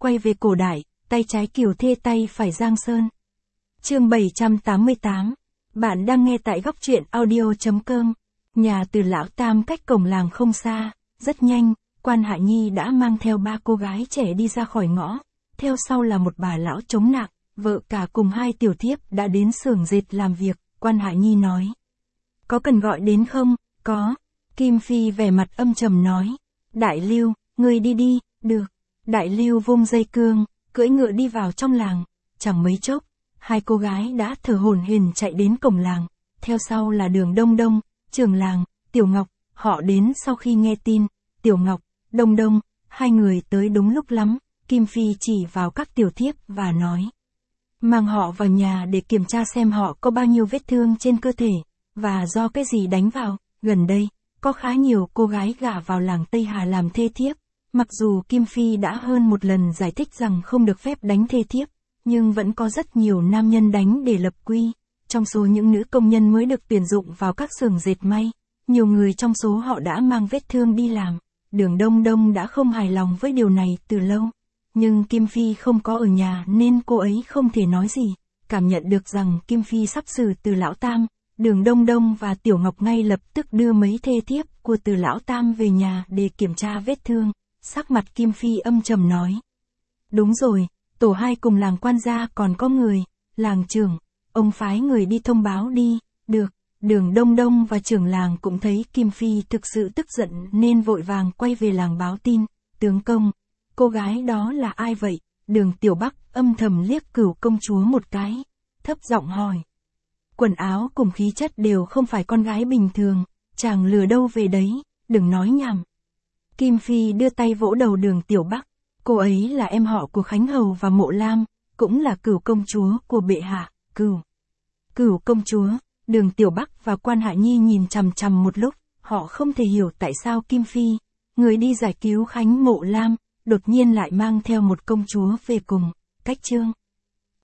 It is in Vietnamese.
quay về cổ đại, tay trái Kiều Thê tay phải Giang Sơn. Chương 788. Bạn đang nghe tại góc truyện audio.com. Nhà Từ Lão Tam cách cổng làng không xa, rất nhanh, Quan Hạ Nhi đã mang theo 3 cô gái trẻ đi ra khỏi ngõ, theo sau là một bà lão chống nạng, vợ cả cùng 2 tiểu thiếp đã đến xưởng dệt làm việc. Quan Hạ Nhi nói: "Có cần gọi đến không?" "Có." Kim Phi vẻ mặt âm trầm nói: "Đại Lưu, ngươi đi đi." "Được." Đại Lưu vung dây cương, cưỡi ngựa đi vào trong làng, chẳng mấy chốc, 2 cô gái đã thở hổn hển chạy đến cổng làng, theo sau là Đường Đông Đông, trưởng làng, Tiểu Ngọc, họ đến sau khi nghe tin. Tiểu Ngọc, Đông Đông, 2 người tới đúng lúc lắm. Kim Phi chỉ vào các tiểu thiếp và nói: "Mang họ vào nhà để kiểm tra xem họ có bao nhiêu vết thương trên cơ thể, và do cái gì đánh vào." Gần đây, có khá nhiều cô gái gả vào làng Tây Hà làm thê thiếp. Mặc dù Kim Phi đã hơn một lần giải thích rằng không được phép đánh thê thiếp, nhưng vẫn có rất nhiều nam nhân đánh để lập quy. Trong số những nữ công nhân mới được tuyển dụng vào các xưởng dệt may, nhiều người trong số họ đã mang vết thương đi làm. Đường Đông Đông đã không hài lòng với điều này từ lâu. Nhưng Kim Phi không có ở nhà nên cô ấy không thể nói gì. Cảm nhận được rằng Kim Phi sắp xử Từ Lão Tam, Đường Đông Đông và Tiểu Ngọc ngay lập tức đưa mấy thê thiếp của Từ Lão Tam về nhà để kiểm tra vết thương. Sắc mặt Kim Phi âm trầm nói: "Đúng rồi, tổ 2 cùng làng Quan gia còn có người. Làng trưởng, ông phái người đi thông báo đi." "Được." Đường Đông Đông và trưởng làng cũng thấy Kim Phi thực sự tức giận nên vội vàng quay về làng báo tin. "Tướng công, cô gái đó là ai vậy?" Đường Tiểu Bắc âm thầm liếc Cửu công chúa một cái, thấp giọng hỏi. "Quần áo cùng khí chất đều không phải con gái bình thường, chàng lừa đâu về đấy, đừng nói nhảm." Kim Phi đưa tay vỗ đầu Đường Tiểu Bắc. "Cô ấy là em họ của Khánh Hầu và Mộ Lam, cũng là Cửu công chúa của bệ hạ." Cửu công chúa. Đường Tiểu Bắc và Quan Hạ Nhi nhìn chằm chằm một lúc, họ không thể hiểu tại sao Kim Phi, người đi giải cứu Khánh Mộ Lam, đột nhiên lại mang theo một công chúa về cùng. Cách chương